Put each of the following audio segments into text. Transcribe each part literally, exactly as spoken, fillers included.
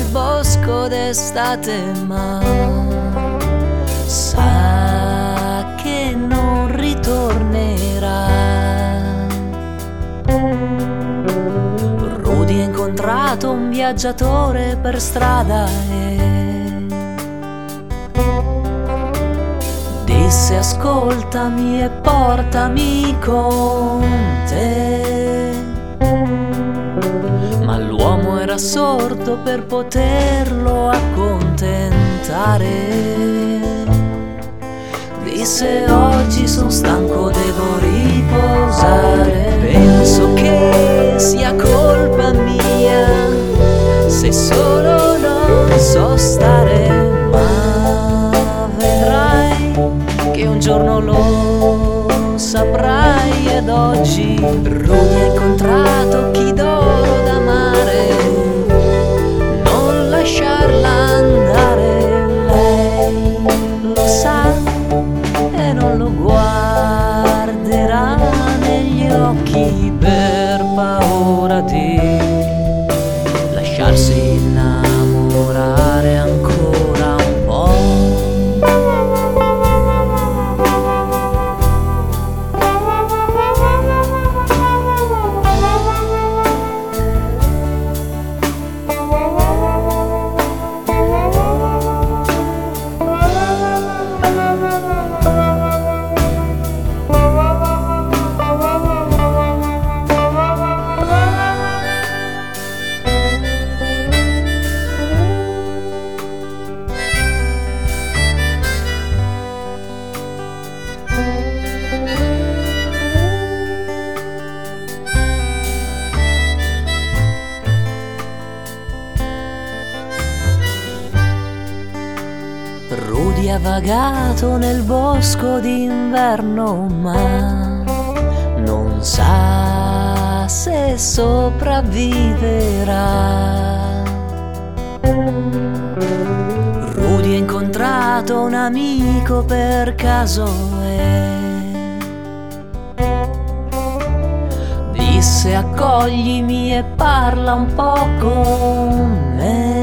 bosco d'estate, ma sa che non ritornerà. Rudy ha incontrato un viaggiatore per strada e disse: ascoltami e portami con te. Ma l'uomo era sordo per poterlo accontentare. Disse: oggi sono stanco, devo riposare. Penso che sia colpa mia se solo non so stare, ma vedrai che un giorno lo saprai. Ed oggi Rudy ha incontrato chi d'oro d'amare. Non lasciarla andare, lei lo sa e non lo guarderà negli occhi per paura di lasciarsi innamorare ancora un po'. Rudy ha vagato nel bosco d'inverno, ma non sa se sopravviverà. Rudy ha incontrato un amico per caso e disse: accoglimi e parla un po' con me.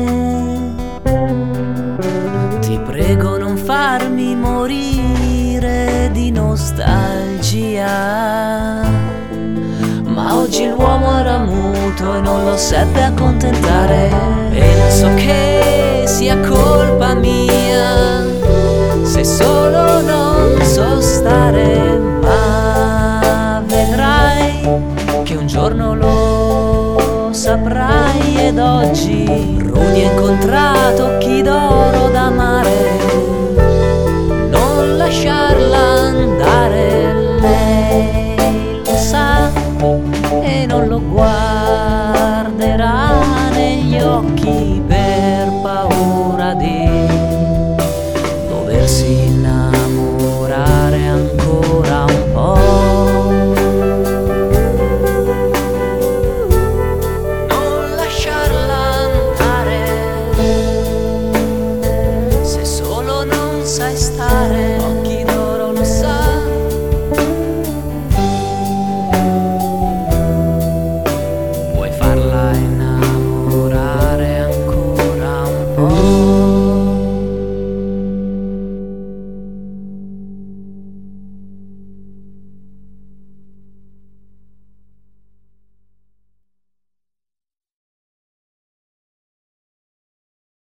Ti prego, non farmi morire di nostalgia. Ma oggi l'uomo era muto e non lo seppe accontentare. Penso che sia colpa mia se solo non so stare, ma vedrai che un giorno lo saprai. Ed oggi Rudy ha incontrato chi d'oro d'amare. Non lasciarla andare, lei lo sa e non lo guarderà negli occhi per paura di doversi innamorare ancora un po'. Non lasciarla andare se solo non sai stare.